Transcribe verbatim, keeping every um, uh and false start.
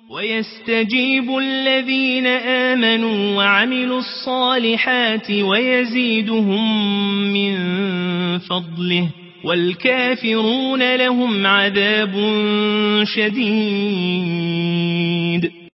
ويستجيب الذين آمنوا وعملوا الصالحات ويزيدهم من فضله والكافرون لهم عذاب شديد